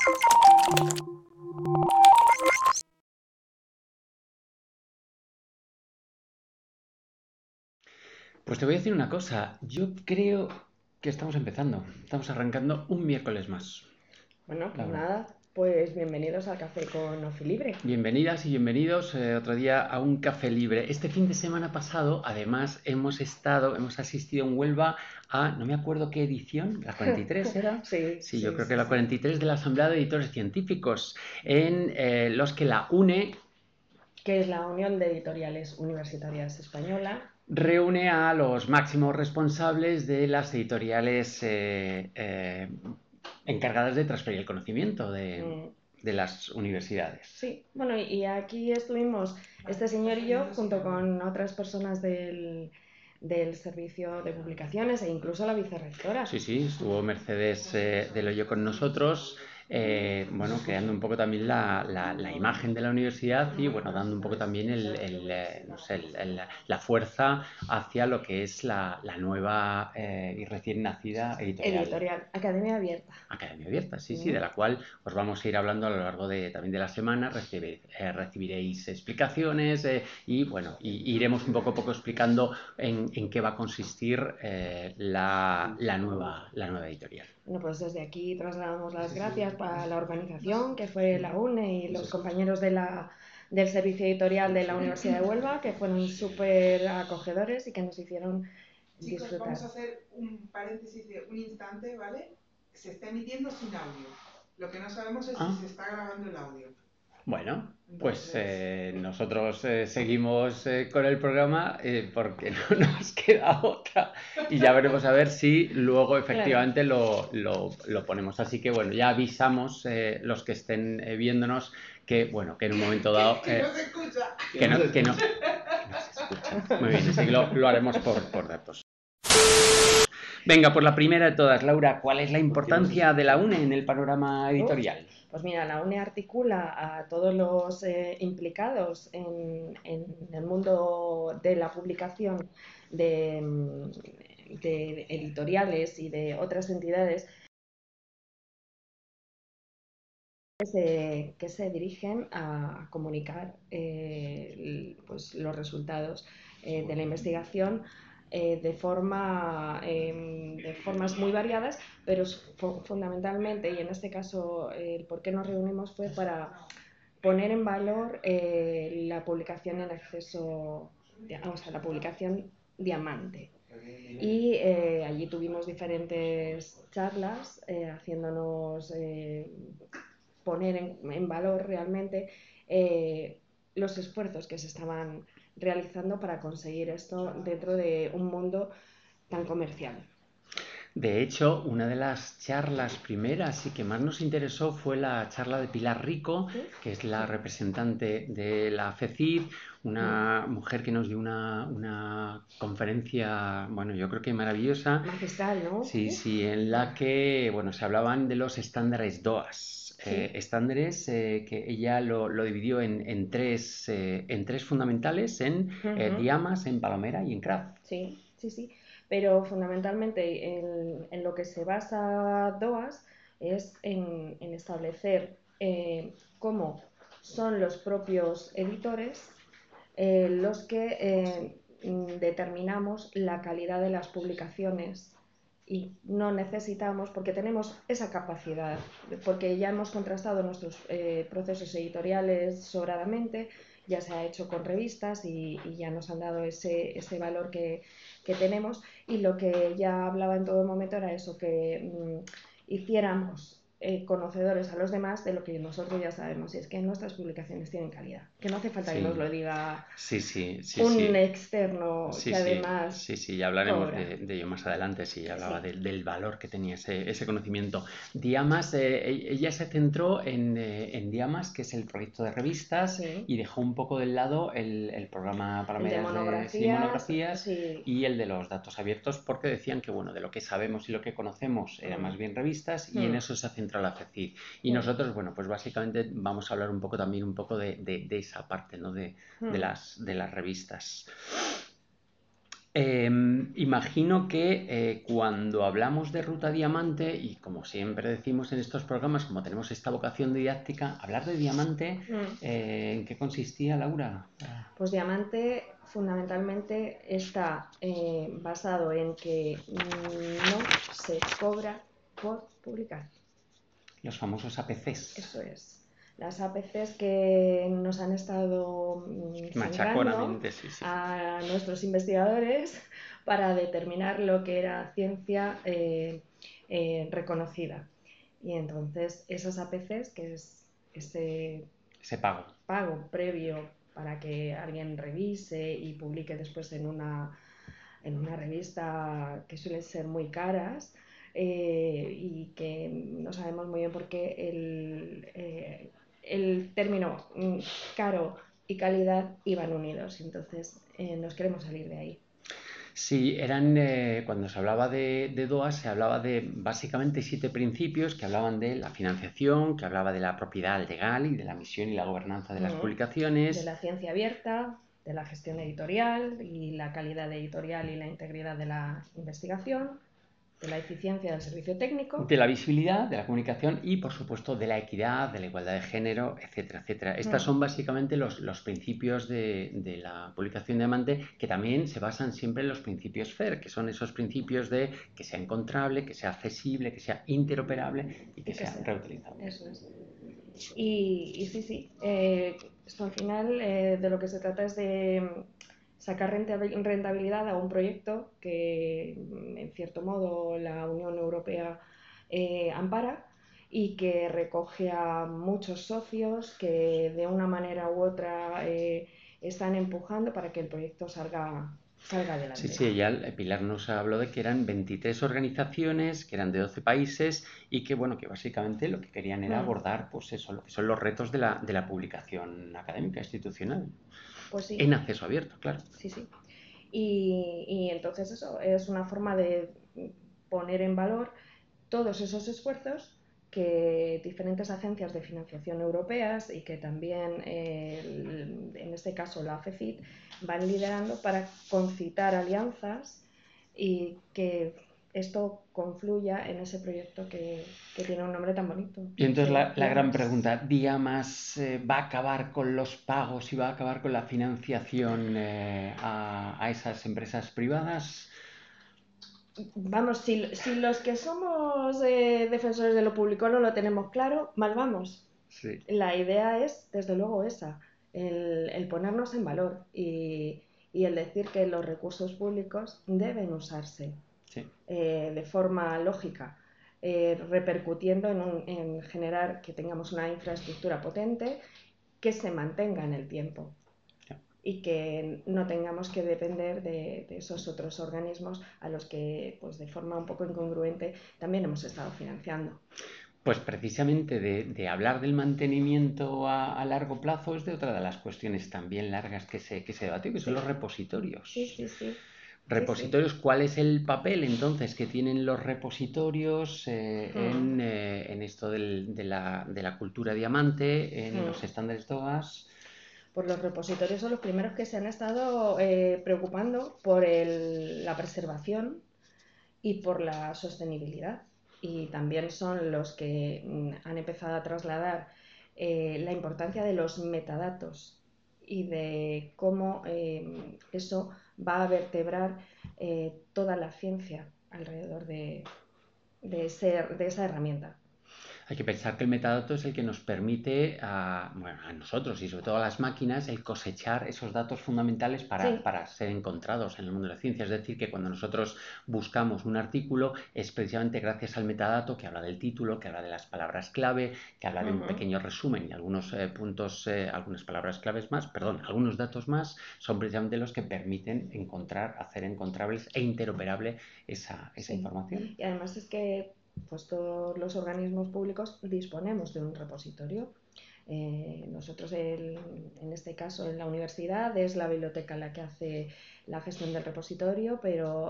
Pues te voy a decir una cosa, yo creo que estamos empezando, estamos arrancando un miércoles más, Bueno, pues Laura. nada, pues bienvenidos al Café con Ofi Libre. Bienvenidas y bienvenidos otro día a un café libre. Este fin de semana pasado, además, hemos asistido en Huelva a, no me acuerdo qué edición, la 43 era. Sí, Sí, yo sí, creo que sí, la sí. 43 de la Asamblea de Editores Científicos, en los que la UNE Que es la Unión de Editoriales Universitarias Española. reúne a los máximos responsables de las editoriales encargadas de transferir el conocimiento Mm, de las universidades. sí, bueno, y aquí estuvimos este señor y yo junto con otras personas del servicio de publicaciones e incluso la vicerrectora. Sí, sí, estuvo Mercedes del Hoyo con nosotros, bueno, creando un poco también la imagen de la universidad y, bueno, dando un poco también no sé, la fuerza hacia lo que es la nueva y recién nacida editorial. Editorial, Academia Abierta. Academia Abierta, sí, sí, de Mm. la cual os vamos a ir hablando a lo largo también de la semana. Recibiréis explicaciones y, bueno, iremos un poco a poco explicando en qué va a consistir la nueva editorial. Bueno, pues desde aquí trasladamos las gracias para la organización, que fue la UNE y los compañeros del servicio editorial de la Universidad de Huelva, que fueron súper acogedores y que nos hicieron Chicos, disfrutar. vamos a hacer un paréntesis de un instante, ¿vale? Se está emitiendo sin audio. Lo que no sabemos es si se está grabando el audio. Bueno, pues Entonces, nosotros seguimos con el programa porque no nos queda otra y ya veremos a ver si luego efectivamente lo ponemos. Así que, bueno, ya avisamos los que estén viéndonos que, bueno, que en un momento dado que no se escucha. que no se escucha. Muy bien, así que lo haremos por datos. Venga, por la primera de todas, Laura, ¿cuál es la importancia de la UNE en el panorama editorial? Pues mira, la UNE articula a todos los implicados en el mundo de la publicación de editoriales y de otras entidades que se dirigen a comunicar pues, los resultados de la investigación de formas muy variadas, pero fundamentalmente, y en este caso el por qué nos reunimos fue para poner en valor la publicación en acceso, o sea, la publicación diamante. Y allí tuvimos diferentes charlas haciéndonos poner en valor realmente los esfuerzos que se estaban realizando para conseguir esto dentro de un mundo tan comercial. De hecho, una de las charlas primeras y que más nos interesó fue la charla de Pilar Rico, que es la representante de la FECID, una mujer que nos dio una conferencia, bueno, yo creo que maravillosa. Magistral, ¿no? Sí, sí, en la que, bueno, se hablaban de los estándares DOAS. Sí. Estándares que ella lo dividió en tres fundamentales, en Diamas, en Palomera y en Craft. Sí, sí, sí. Pero fundamentalmente en lo que se basa DOAS es en establecer cómo son los propios editores los que determinamos la calidad de las publicaciones y no necesitamos, porque tenemos esa capacidad, porque ya hemos contrastado nuestros procesos editoriales sobradamente, ya se ha hecho con revistas y ya nos han dado ese valor que tenemos, y lo que ella hablaba en todo momento era eso, que hiciéramos conocedores a los demás de lo que nosotros ya sabemos, y es que nuestras publicaciones tienen calidad, que no hace falta que nos Sí, lo diga sí, sí, sí, un sí. externo Sí, que sí, además sí, sí, ya hablaremos cobra. de ello más adelante, sí, ya hablaba Sí. del valor que tenía ese conocimiento. Diamas, ella se centró en Diamas, que es el proyecto de revistas, Sí. y dejó un poco del lado el programa El de Palomeras de sí, monografías, monografías sí. y el de los datos abiertos, porque decían que, bueno, de lo que sabemos y lo que conocemos eran más bien revistas, y en eso se ha centrado la FECID. Y nosotros, bueno, pues básicamente vamos a hablar un poco también un poco de esa parte, ¿no? De las revistas. Imagino que cuando hablamos de Ruta Diamante, y como siempre decimos en estos programas, como tenemos esta vocación didáctica, hablar de diamante, ¿en qué consistía, Laura? Pues Diamante fundamentalmente está basado en que no se cobra por publicar. Los famosos APCs. Eso es. Las APCs que nos han estado sangrando Sí. a nuestros investigadores para determinar lo que era ciencia reconocida. Y entonces esas APCs, que es ese pago previo para que alguien revise y publique después en una revista que suelen ser muy caras, y que no sabemos muy bien por qué el término caro y calidad iban unidos. Entonces nos queremos salir de ahí. Sí, cuando se hablaba de DOA, se hablaba de básicamente 7 principios que hablaban de la financiación, que hablaba de la propiedad legal y de la misión y la gobernanza de las publicaciones. De la ciencia abierta, de la gestión editorial y la calidad editorial y la integridad de la investigación, de la eficiencia del servicio técnico. De la visibilidad, de la comunicación y, por supuesto, de la equidad, de la igualdad de género, etcétera, etcétera. Estas son básicamente los principios de la publicación Diamante, que también se basan siempre en los principios FAIR, que son esos principios de que sea encontrable, que sea accesible, que sea interoperable y que sea reutilizable. Eso es. Y sí, esto al final de lo que se trata es de sacar rentabilidad a un proyecto que en cierto modo la Unión Europea ampara y que recoge a muchos socios que de una manera u otra están empujando para que el proyecto salga adelante. Sí, ya Pilar nos habló de que eran 23 organizaciones, que eran de 12 países y que, bueno, que básicamente lo que querían era abordar, pues eso, lo que son los retos de la publicación académica institucional. Pues sí. En acceso abierto, claro. Sí. Y entonces eso es una forma de poner en valor todos esos esfuerzos que diferentes agencias de financiación europeas y que también, en este caso la FECIT, van liderando para concitar alianzas y que esto confluya en ese proyecto que tiene un nombre tan bonito. Y entonces la gran pregunta, ¿Diamas va a acabar con los pagos y va a acabar con la financiación a esas empresas privadas? Vamos, si los que somos defensores de lo público no lo tenemos claro, mal vamos. Sí. La idea es, desde luego, esa, el ponernos en valor y el decir que los recursos públicos deben usarse de forma lógica, repercutiendo en generar que tengamos una infraestructura potente que se mantenga en el tiempo y que no tengamos que depender de esos otros organismos a los que, pues de forma un poco incongruente, también hemos estado financiando. Pues precisamente de hablar del mantenimiento a largo plazo es de otra de las cuestiones también largas que se debate, que son los repositorios. Sí. Repositorios, ¿cuál es el papel entonces que tienen los repositorios en esto de la cultura diamante, en los estándares DOAS? Pues los repositorios son los primeros que se han estado preocupando por la preservación y por la sostenibilidad. Y también son los que han empezado a trasladar la importancia de los metadatos y de cómo eso va a vertebrar toda la ciencia alrededor de esa herramienta. Hay que pensar que el metadato es el que nos permite a nosotros y sobre todo a las máquinas el cosechar esos datos fundamentales para ser encontrados en el mundo de la ciencia. Es decir, que cuando nosotros buscamos un artículo es precisamente gracias al metadato que habla del título, que habla de las palabras clave, que habla de un pequeño resumen y algunos puntos, algunas palabras claves más, algunos datos más, son precisamente los que permiten hacer encontrables e interoperable esa información. Y además es que pues todos los organismos públicos disponemos de un repositorio. Nosotros, en este caso, en la universidad es la biblioteca la que hace la gestión del repositorio, pero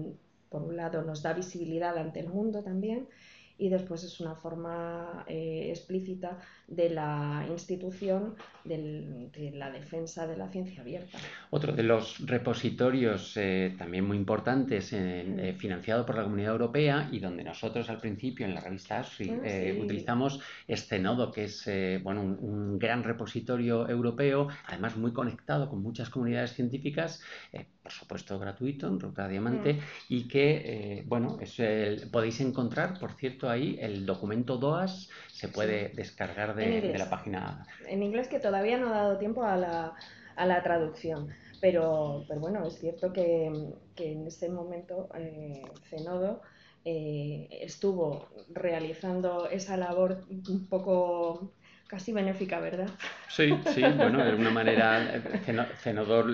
por un lado nos da visibilidad ante el mundo también y después es una forma explícita de la institución de la defensa de la ciencia abierta. Otro de los repositorios también muy importantes, financiado por la Comunidad Europea y donde nosotros al principio en la revista ASFI Sí. utilizamos es Zenodo, que es un gran repositorio europeo, además muy conectado con muchas comunidades científicas, por supuesto gratuito, en Ruta Diamante, y que podéis encontrar, por cierto, ahí el documento DOAS se puede descargar de la página. En inglés, que todavía no ha dado tiempo a la traducción, pero bueno, es cierto que en ese momento Zenodo estuvo realizando esa labor un poco casi benéfica, ¿verdad? Sí, bueno, de alguna manera Cenodor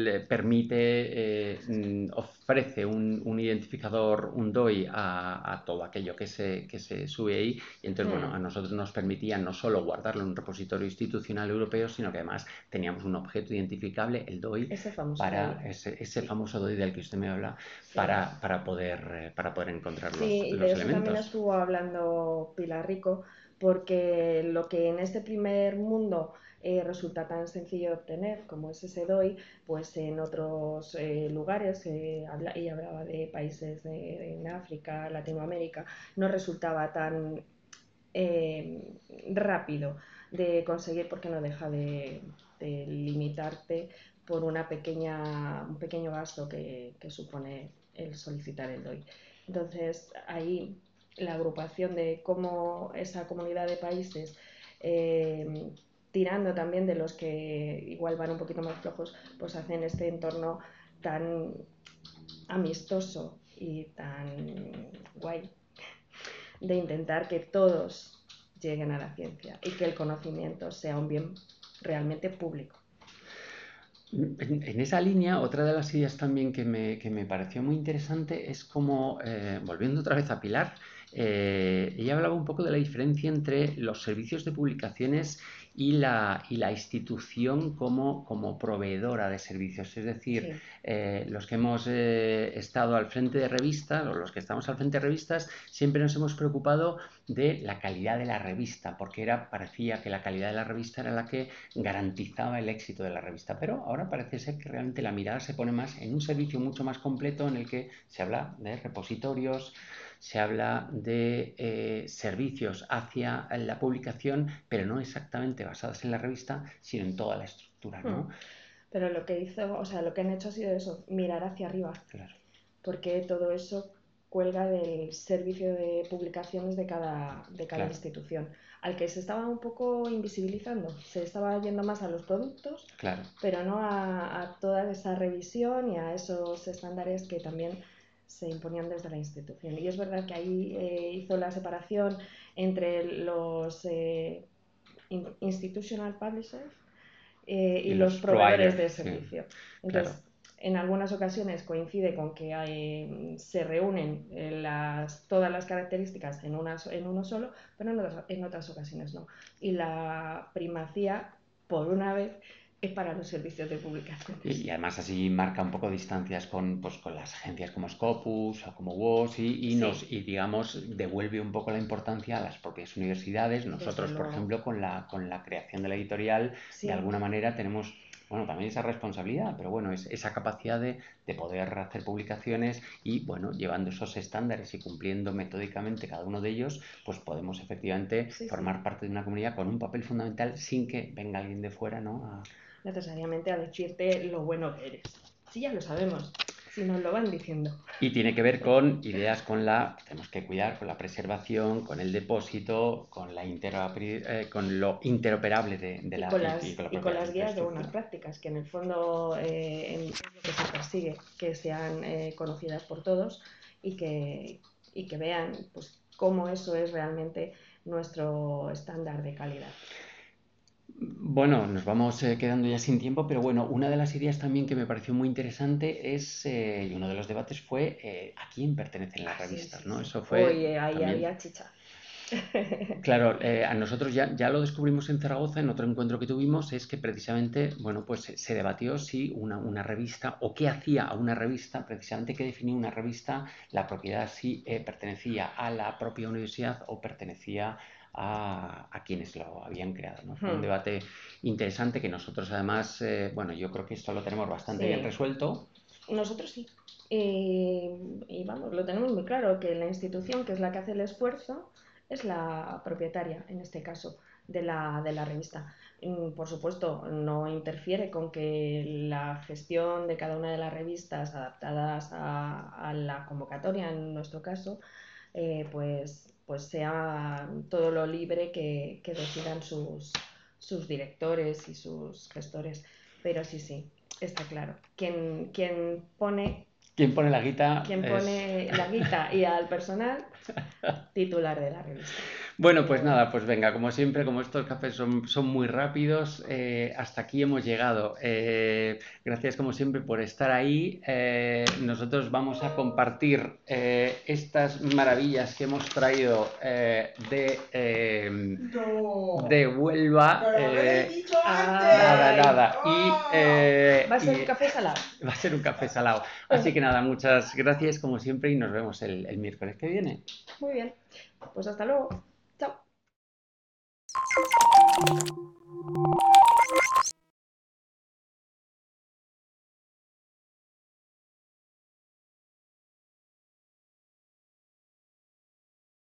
ofrece un identificador, un DOI a todo aquello que se sube ahí, y entonces, bueno, a nosotros nos permitía no solo guardarlo en un repositorio institucional europeo, sino que además teníamos un objeto identificable, el DOI, ese famoso para DOI. ese famoso DOI del que usted me habla, sí. para poder encontrar los elementos. Sí, de eso también elementos. estuvo hablando Pilar Rico, porque lo que en este primer mundo resulta tan sencillo de obtener como es ese DOI, pues en otros lugares, ella hablaba de países en África, Latinoamérica, no resultaba tan rápido de conseguir, porque no deja de limitarte por un pequeño gasto que supone el solicitar el DOI. Entonces, ahí la agrupación de cómo esa comunidad de países, tirando también de los que igual van un poquito más flojos, pues hacen este entorno tan amistoso y tan guay de intentar que todos lleguen a la ciencia y que el conocimiento sea un bien realmente público. En esa línea, otra de las ideas también que me pareció muy interesante es como, volviendo otra vez a Pilar, ella hablaba un poco de la diferencia entre los servicios de publicaciones y la institución como proveedora de servicios. Es decir, los que hemos estado al frente de revistas, o los que estamos al frente de revistas, siempre nos hemos preocupado de la calidad de la revista, porque parecía que la calidad de la revista era la que garantizaba el éxito de la revista. Pero ahora parece ser que realmente la mirada se pone más en un servicio mucho más completo, en el que se habla de repositorios, se habla de servicios hacia la publicación, pero no exactamente basadas en la revista, sino en toda la estructura, ¿no? Pero lo que han hecho ha sido eso, mirar hacia arriba. Claro. Porque todo eso cuelga del servicio de publicaciones de cada Claro. institución, al que se estaba un poco invisibilizando. Se estaba yendo más a los productos, claro, pero no a toda esa revisión y a esos estándares que también se imponían desde la institución. Y es verdad que ahí hizo la separación entre los institutional publishers y los proveedores de servicio. Sí. Entonces, Claro. en algunas ocasiones coincide con que se reúnen todas las características en uno solo, pero en otras ocasiones no. Y la primacía, por una vez, es para los servicios de publicación. Y además así marca un poco distancias con las agencias como Scopus o como WOS y digamos devuelve un poco la importancia a las propias universidades. Nosotros, por ejemplo, con la creación de la editorial, de alguna manera tenemos también esa responsabilidad, pero esa capacidad de poder hacer publicaciones y llevando esos estándares y cumpliendo metódicamente cada uno de ellos, pues podemos efectivamente formar parte de una comunidad con un papel fundamental sin que venga alguien de fuera, ¿no? Necesariamente a decirte lo bueno que eres. Sí, ya lo sabemos, si nos lo van diciendo. Y tiene que ver con ideas que tenemos que cuidar, con la preservación, con el depósito, con lo interoperable de la y con las guías de buenas prácticas, que en el fondo es lo que se persigue, que sean conocidas por todos y que vean pues cómo eso es realmente nuestro estándar de calidad. Bueno, nos vamos quedando ya sin tiempo, pero una de las ideas también que me pareció muy interesante y uno de los debates fue a quién pertenecen las revistas, ¿no? Eso fue Oye, ahí también... había chicha. Claro, a nosotros ya lo descubrimos en Zaragoza, en otro encuentro que tuvimos, es que precisamente, pues se debatió si una revista, o qué hacía a una revista, precisamente qué definía una revista, la propiedad si pertenecía a la propia universidad o pertenecía a quienes lo habían creado, ¿no? Fue un debate interesante que nosotros además, bueno, yo creo que esto lo tenemos bastante bien resuelto. Nosotros sí. Y vamos, lo tenemos muy claro, que la institución que es la que hace el esfuerzo es la propietaria, en este caso, de la revista. Por supuesto, no interfiere con que la gestión de cada una de las revistas adaptadas a la convocatoria, en nuestro caso, pues sea todo lo libre que decidan sus directores y sus gestores. Pero sí, está claro. Quien pone la guita? Quien pone la guita y al personal, titular de la revista. Bueno, pues nada, pues venga, como siempre, como estos cafés son muy rápidos, hasta aquí hemos llegado. Gracias como siempre por estar ahí. Nosotros vamos a compartir estas maravillas que hemos traído de Huelva. Nada. Va a ser un café salado. Va a ser un café salado. Así que nada, muchas gracias como siempre y nos vemos el miércoles que viene. Muy bien, pues hasta luego. Chao.